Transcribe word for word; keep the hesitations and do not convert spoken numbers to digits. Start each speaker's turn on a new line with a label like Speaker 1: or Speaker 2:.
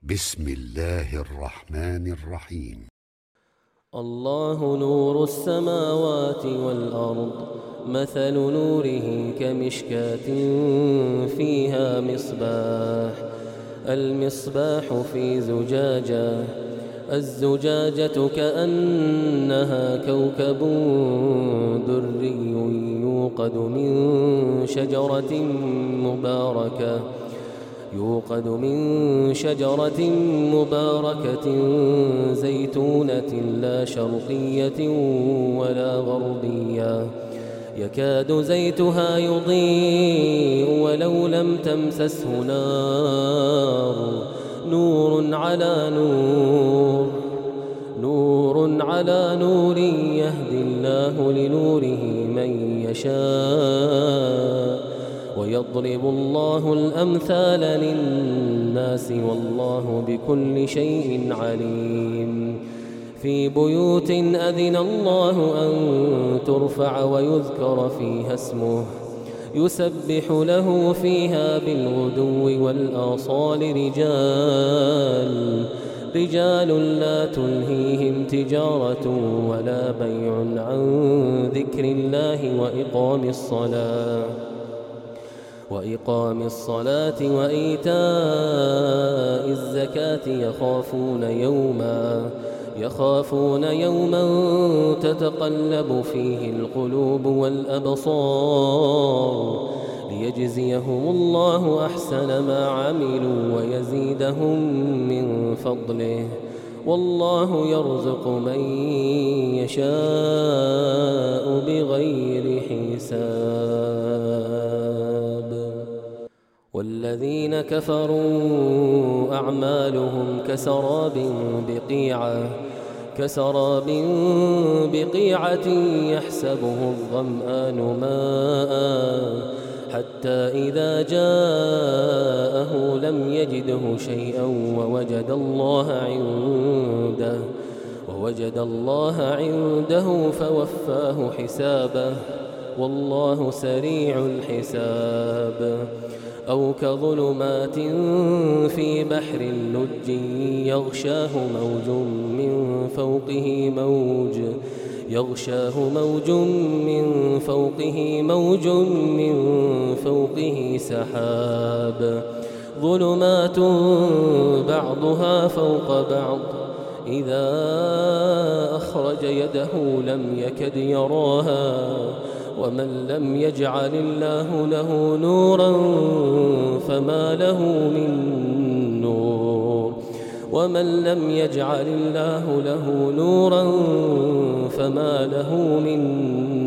Speaker 1: بسم الله الرحمن الرحيم.
Speaker 2: الله نور السماوات والأرض، مثل نوره كمشكاة فيها مصباح، المصباح في زجاجة، الزجاجة كأنها كوكب دري يوقد من شجرة مباركة يوقد من شجرة مباركة زيتونة لا شرقية ولا غربية، يكاد زيتها يضيء ولو لم تمسسه نار، نور على نور نور على نور يهدي الله لنوره من يشاء، ويضرب الله الأمثال للناس والله بكل شيء عليم. في بيوت أذن الله أن ترفع ويذكر فيها اسمه يسبح له فيها بالغدو والآصال رجال رجال لا تلهيهم تجارة ولا بيع عن ذكر الله وإقام الصلاة وإقام الصلاة وإيتاء الزكاة يخافون يوما يخافون يوما تتقلب فيه القلوب والأبصار، ليجزيهم الله أحسن ما عملوا ويزيدهم من فضله، والله يرزق من يشاء بغير حساب. والذين كفروا أعمالهم كسراب بقيعة كسراب بقيعة يحسبه الظمآن ماء حتى إذا جاءه لم يجده شيئا ووجد الله عنده ووجد الله عنده فوفاه حسابه، والله سريع الحساب. أو كظلمات في بحر لج يغشاه موج من فوقه موج يغشاه موج من فوقه موج من فوقه سحاب، ظلمات بعضها فوق بعض إذا أخرج يده لم يكد يراها، ومن لم يجعل الله له نورا فما له من نور ومن لم يجعل الله له نورا فما له من